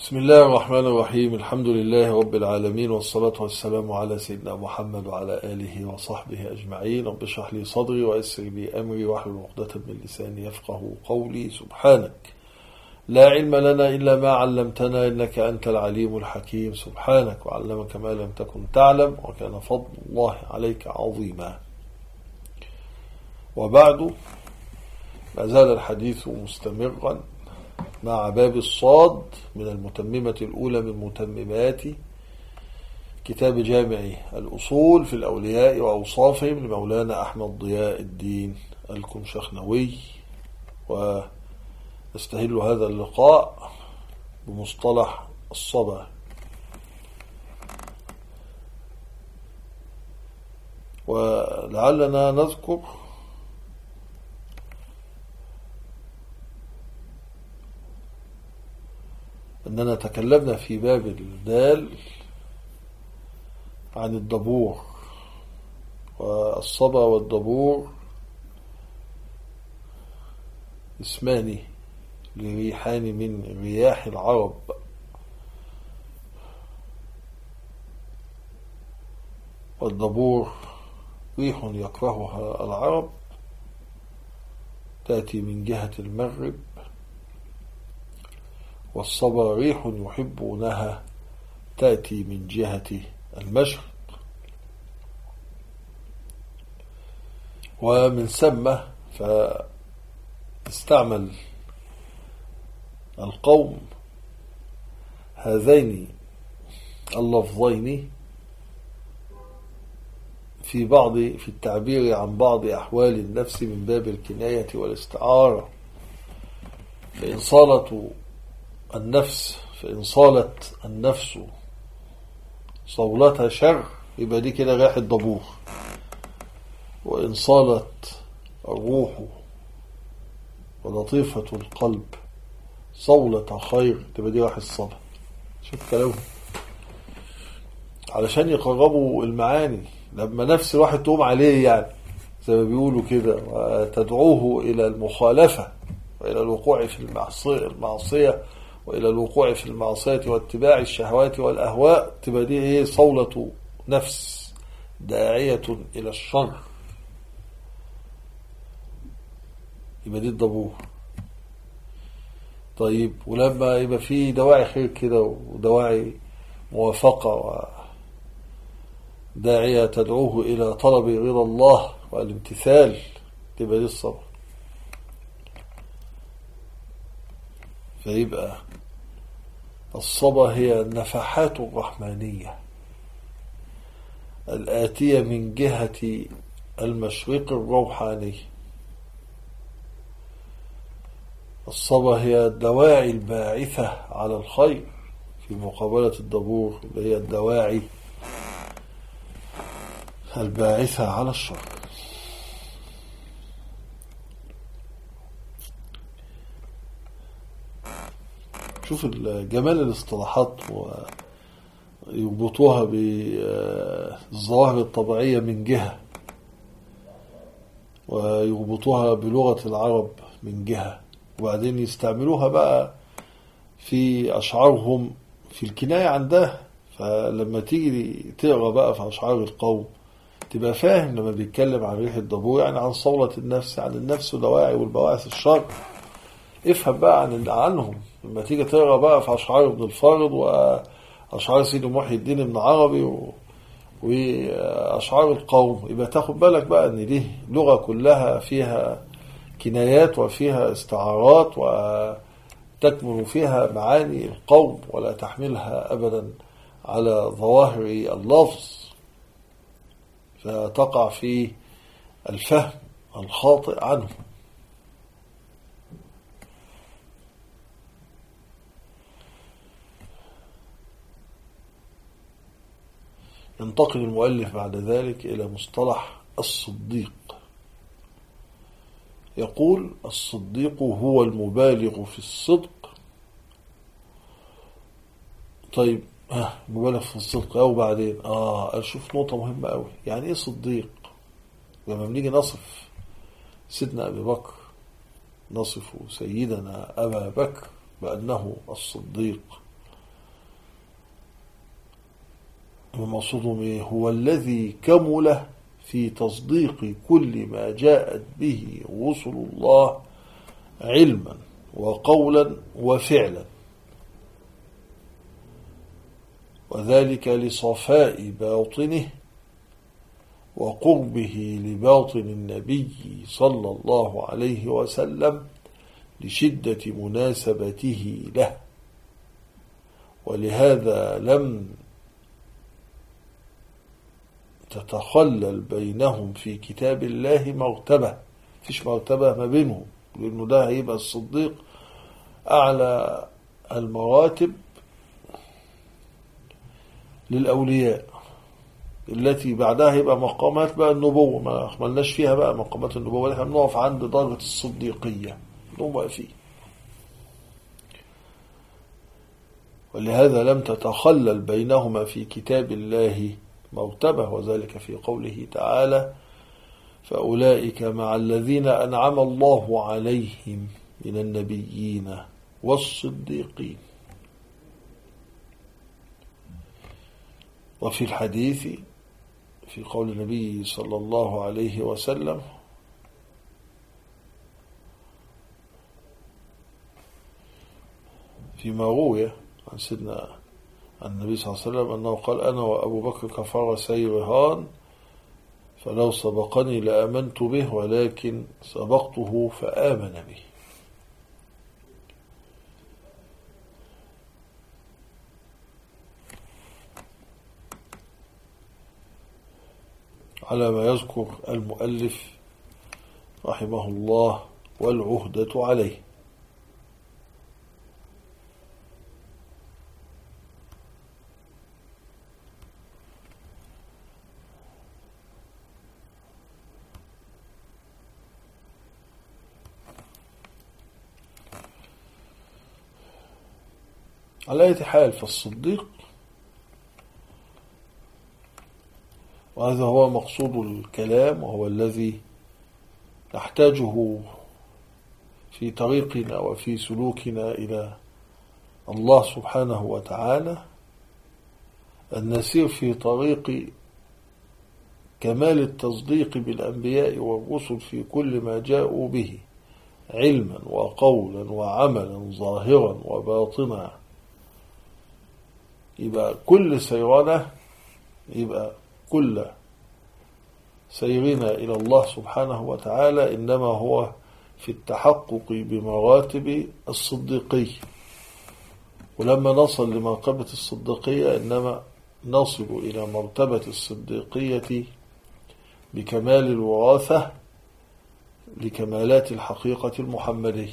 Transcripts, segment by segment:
بسم الله الرحمن الرحيم. الحمد لله رب العالمين، والصلاة والسلام على سيدنا محمد وعلى آله وصحبه أجمعين. رب اشرح لي صدري ويسر لي أمري واحلل عقدة من لساني يفقه قولي. سبحانك لا علم لنا إلا ما علمتنا إنك أنت العليم الحكيم. سبحانك وعلمك ما لم تكن تعلم وكان فضل الله عليك عظيما. وبعد، ما زال الحديث مستمرا مع باب الصاد من المتممة الأولى من متممات كتاب جامع الأصول في الأولياء وأوصافهم لمولانا أحمد ضياء الدين الكمشخنوي. ونستهل هذا اللقاء بمصطلح الصبا. ولعلنا نذكر أننا تكلمنا في باب الدال عن الدبور، والصبا والدبور اسمان لريحان من رياح العرب، والدبور ريح يكرهها العرب تأتي من جهة المغرب، والصبا ريح يحبونها تأتي من جهة المشرق. ومن ثم فاستعمل القوم هذين اللفظين في التعبير عن بعض أحوال النفس من باب الكناية والاستعارة. فإن صالت النفس صولتها شر يبقى دي كده ريح الدبور، وإن صالت الروح ولطيفة القلب صولة خير تبقى دي ريح الصبا. شوف كلامه علشان يقربوا المعاني. لما نفس الواحد تقوم عليه يعني زي ما بيقولوا كده وتدعوه إلى المخالفة وإلى الوقوع في المعصية وإلى الوقوع في المعصية واتباع الشهوات والأهواء، تبقى دي ايه؟ صولة نفس داعية إلى الشر، يبقى دي الدبور. طيب، ولما يبقى فيه دواعي خير كده ودواعي موافقة وداعية تدعوه إلى طلب رضا الله والامتثال، تبقى دي الصبر. فيبقى الصبا هي النفحات الرحمانية الآتية من جهة المشرق الروحاني. الصبا هي الدواعي الباعثة على الخير في مقابلة الدبور اللي هي الدواعي الباعثة على الشر. شوف جمال الاصطلاحات ويربطوها بالظواهر الطبيعية من جهة، ويربطوها بلغة العرب من جهة، وبعدين يستعملوها بقى في أشعارهم في الكناية عن ده. فلما تيجي تقرأ بقى في أشعار القوم تبقى فاهم لما بيتكلم عن ريح الدبور يعني عن صولة النفس، عن النفس ودواعي والبواعث الشر. افهم بقى عنهم لما تيجي تقرأ بقى في أشعار ابن الفارض وأشعار سيدي محي الدين ابن عربي وأشعار القوم، يبقى تاخد بالك بقى ان دي لغة كلها فيها كنايات وفيها استعارات وتكمن فيها معاني القوم، ولا تحملها أبدا على ظواهر اللفظ فتقع في الفهم الخاطئ عنه. ينتقل المؤلف بعد ذلك إلى مصطلح الصديق. يقول: الصديق هو المبالغ في الصدق. طيب، مبالغ في الصدق أو بعدين أشوف نقطة مهمة أوي. يعني إيه صديق؟ لما بنيجي نصف سيدنا أبي بكر نصف سيدنا أبا بكر بأنه الصديق، ومقصودهم إيه؟ هو الذي كمل في تصديق كل ما جاءت به رسل الله علما وقولا وفعلا، وذلك لصفاء باطنه وقربه لباطن النبي صلى الله عليه وسلم لشدة مناسبته له. ولهذا لم تتخلل بينهم في كتاب الله مرتبة، فيش مرتبة ما بينهم، لأنه ده هيبقى الصديق أعلى المراتب للأولياء، التي بعدها يبقى مقامات بقى النبوة، ما أخملناش فيها بقى مقامات النبوة، احنا بنقف عند درجة الصديقية نقوم فيه. ولهذا لم تتخلل بينهما في كتاب الله مرتبة، وذلك في قوله تعالى: فأولئك مع الذين أنعم الله عليهم من النبيين والصديقين. وفي الحديث في قول النبي صلى الله عليه وسلم: فيما روي عن سيدنا النبي صلى الله عليه وسلم أنه قال: أنا وأبو بكر كفرسي رهان، فلو سبقني لآمنت به، ولكن سبقته فآمن به. على ما يذكر المؤلف رحمه الله والعهدة عليه. على أي حال فالصديق، وهذا هو مقصود الكلام، وهو الذي نحتاجه في طريقنا وفي سلوكنا إلى الله سبحانه وتعالى، أن نسير في طريق كمال التصديق بالأنبياء والرسل في كل ما جاءوا به علما وقولا وعملا ظاهرا وباطنا. يبقى كل سيرنا، يبقى كل سيرنا إلى الله سبحانه وتعالى إنما هو في التحقق بمراتب الصديقية. ولما نصل لمرتبة الصديقية إنما نصل إلى مرتبة الصديقية بكمال الوراثة لكمالات الحقيقة المحمدية.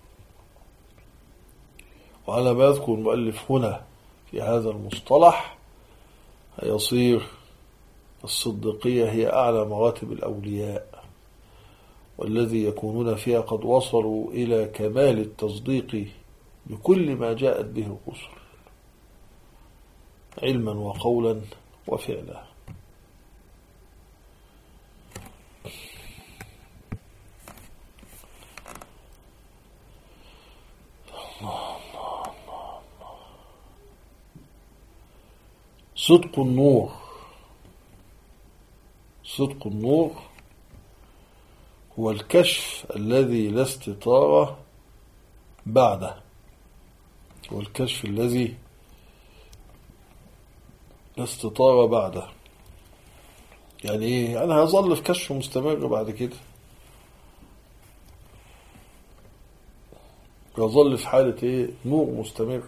وعلى ما يذكر المؤلف هنا في هذا المصطلح، يصير الصديقية هي أعلى مراتب الأولياء، والذي يكونون فيها قد وصلوا إلى كمال التصديق بكل ما جاءت به الرسل علما وقولا وفعلا. صدق النور. صدق النور هو الكشف الذي لا استطار بعده، هو الكشف الذي لا استطار بعده. يعني ايه؟ يعني هيظل في كشف مستمر بعد كده، يظل في حالة ايه؟ نور مستمر.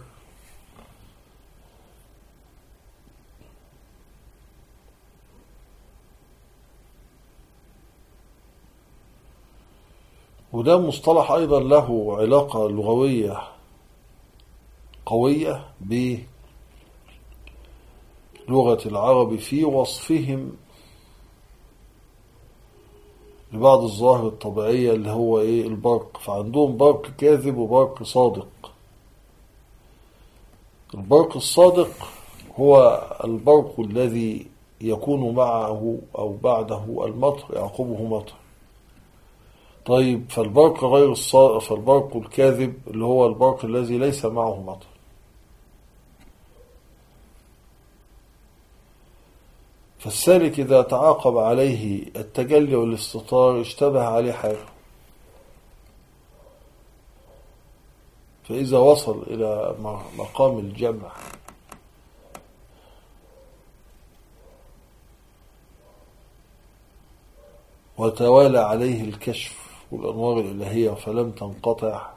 وده مصطلح أيضا له علاقة لغوية قوية بلغة العرب في وصفهم لبعض الظواهر الطبيعية اللي هو إيه؟ البرق. فعندهم برق كاذب وبرق صادق. البرق الصادق هو البرق الذي يكون معه أو بعده المطر يعقبه مطر. طيب فالبرق غير فالبرق الكاذب اللي هو البرق الذي ليس معه مطر. فالسالك إذا تعاقب عليه التجلي والاستطار اشتبه عليه حاجة، فإذا وصل إلى مقام الجمع وتوالى عليه الكشف والأنوار الإلهية فلم تنقطع،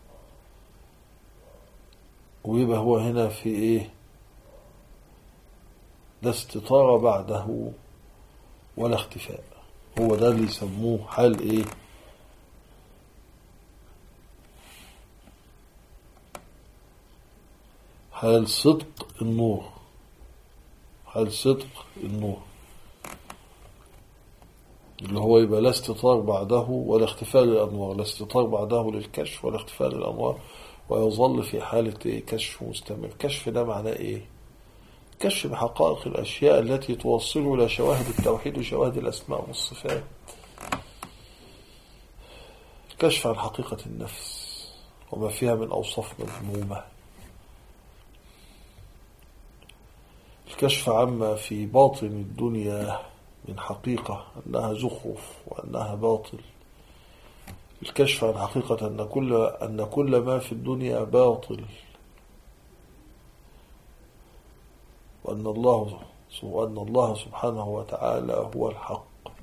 ويبقى هو هنا في إيه؟ لا استطار بعده ولا اختفاء. هو ده اللي يسموه حال إيه؟ حال صدق النور. حال صدق النور اللي هو يبقى لا استطار بعده ولا اختفاء للأنوار، لا استطار بعده للكشف ولا اختفاء للأنوار، ويظل في حالة إيه؟ كشف مستمر. كشف ده معناه إيه؟ كشف بحقائق الأشياء التي توصله إلى شواهد التوحيد وشواهد الأسماء والصفات. كشف عن حقيقة النفس وما فيها من أوصاف مذمومة. الكشف عما في باطن الدنيا من حقيقة أنها زخرف وأنها باطل. الكشف عن حقيقة أن كل ما في الدنيا باطل، وأن الله سبحانه وتعالى هو الحق.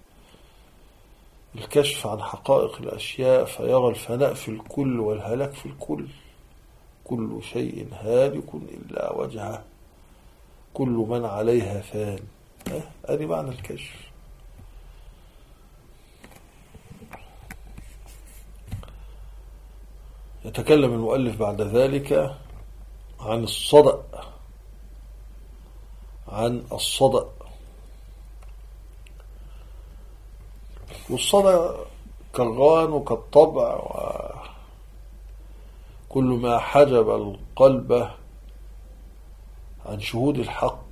الكشف عن حقائق الأشياء فيرى الفناء في الكل والهلاك في الكل. كل شيء هالك إلا وجهه، كل من عليها فان. هذه معنى الكشف. يتكلم المؤلف بعد ذلك عن الصدأ. والصدأ كالغان وكالطبع وكل ما حجب القلب عن شهود الحق.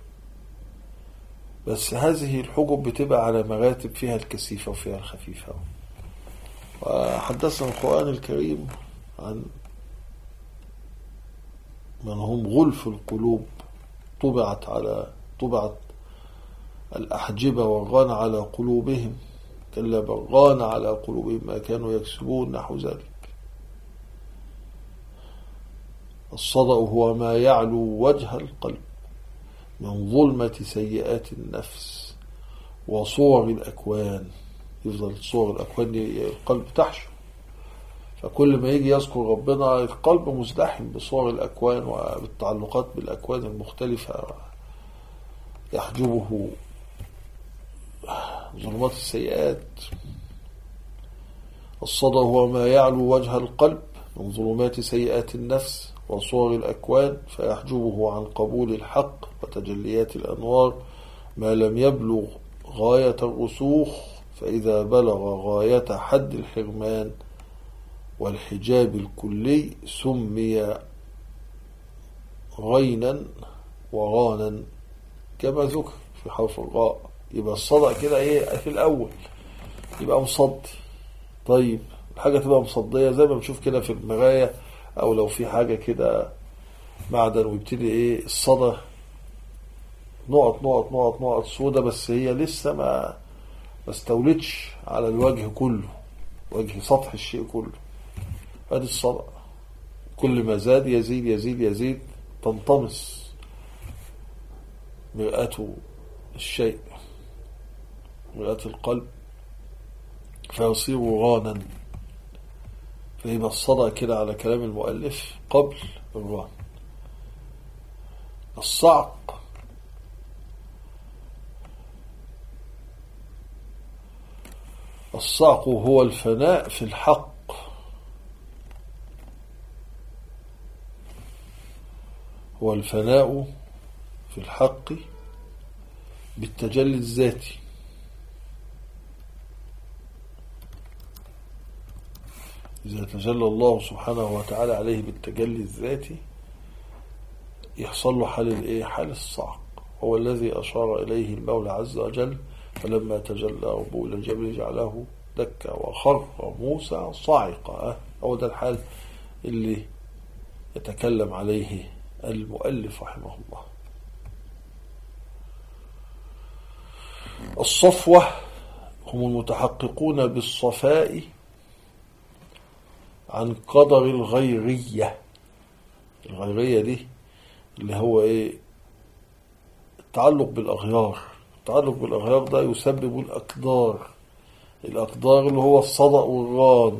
بس هذه الحجب بتبقى على مراتب، فيها الكثيفة وفيها الخفيفة. وحدثنا القرآن الكريم عن من هم غلف القلوب، طبعت الأحجبة والغان على قلوبهم، كلا بل غان على قلوبهم ما كانوا يكسبون، نحو ذلك. الصدأ هو ما يعلو وجه القلب من ظلمة سيئات النفس وصور الأكوان. يفضل صور الأكوان دي القلب تحشو، فكل ما يجي يذكر ربنا القلب مزدحم بصور الأكوان وبالتعلقات بالأكوان المختلفة، يحجبه ظلمات السيئات. الصدى هو ما يعلو وجه القلب من ظلمات سيئات النفس وصور الأكوان فيحجبه عن قبول الحق وتجليات الأنوار ما لم يبلغ غاية الرسوخ، فإذا بلغ غاية حد الحرمان والحجاب الكلي سمي غينا وغانا كما ذكر في حرف الراء. يبقى الصدى كده ايه في الأول يبقى مصد. طيب الحاجة تبقى مصدية زي ما بنشوف كده في المراية، أو لو في حاجة كده معدن ويبتدي ايه الصدى نقط نقط نقط نقط سودة، بس هي لسه ما استولتش على الوجه كله، وجه سطح الشيء كله. هذه الصدى كل ما زاد يزيد يزيد يزيد تنطمس مرآة الشيء، مرآة القلب، فيصير غانا. فيبقى الصدى كده على كلام المؤلف قبل الغان. الصعق هو الفناء في الحق، هو الفناء في الحق بالتجلي الذاتي. إذا تجلى الله سبحانه وتعالى عليه بالتجلي الذاتي يحصل له حال الايه؟ حال الصعق. هو الذي أشار إليه المولى عز وجل فلما تجلى ربه إلى الجبل جعله دكا وخر موسى صاعقا. هو ده الحال اللي يتكلم عليه المؤلف رحمه الله. الصفوة هم المتحققون بالصفاء عن قدر الغيرية. الغيرية دي اللي هو ايه؟ التعلق بالأغيار. التعلق بالأغيار ده يسبب الأقدار. الأقدار اللي هو الصدأ والران،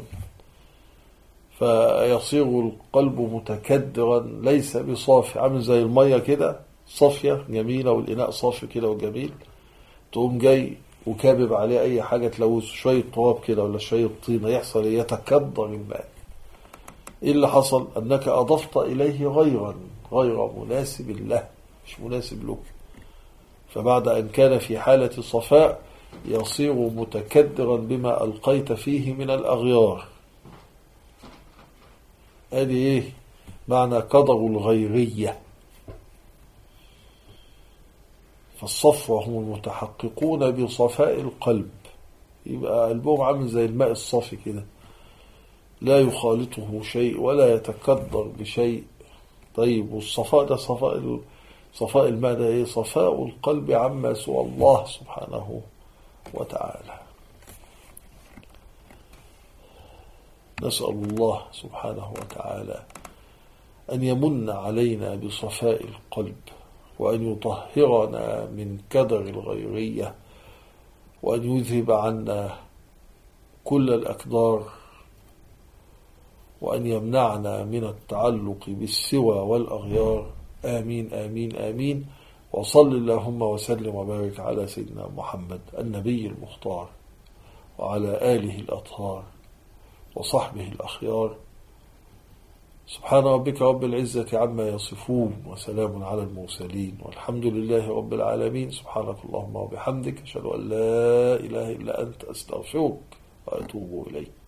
فيصير القلب متكدرا ليس بصافي، عامل زي المية كده صافية جميلة والإناء صافي كده وجميل، تقوم جاي وكابب عليه أي حاجة تلوث، شوية تراب كده ولا شوية طينة، يحصل يتكدر الماء. إيه اللي حصل؟ أنك أضفت إليه غير مناسب له، مش مناسب له. فبعد أن كان في حالة صفاء يصير متكدرا بما ألقيت فيه من الأغيار. هذه إيه معنى قدر الغيرية. فالصفوة هم المتحققون بصفاء القلب، يبقى قلبهم عامل زي الماء الصافي كده، لا يخالطه شيء ولا يتكدر بشيء. طيب والصفاء ده صفاء الماء ده ايه؟ صفاء القلب عما سوى الله سبحانه وتعالى. نسأل الله سبحانه وتعالى أن يمن علينا بصفاء القلب، وأن يطهرنا من كدر الغيرية، وأن يذهب عنا كل الأكدار، وأن يمنعنا من التعلق بالسوى والأغيار. آمين آمين آمين. وصل اللهم وسلم وبارك على سيدنا محمد النبي المختار، وعلى آله الأطهار وصحبه الأخيار. سبحان ربك رب العزة عما يصفون، وسلام على المرسلين، والحمد لله رب العالمين. سبحانك اللهم وبحمدك، أشهد أن لا إله إلا أنت، أستغفرك وأتوب إليك.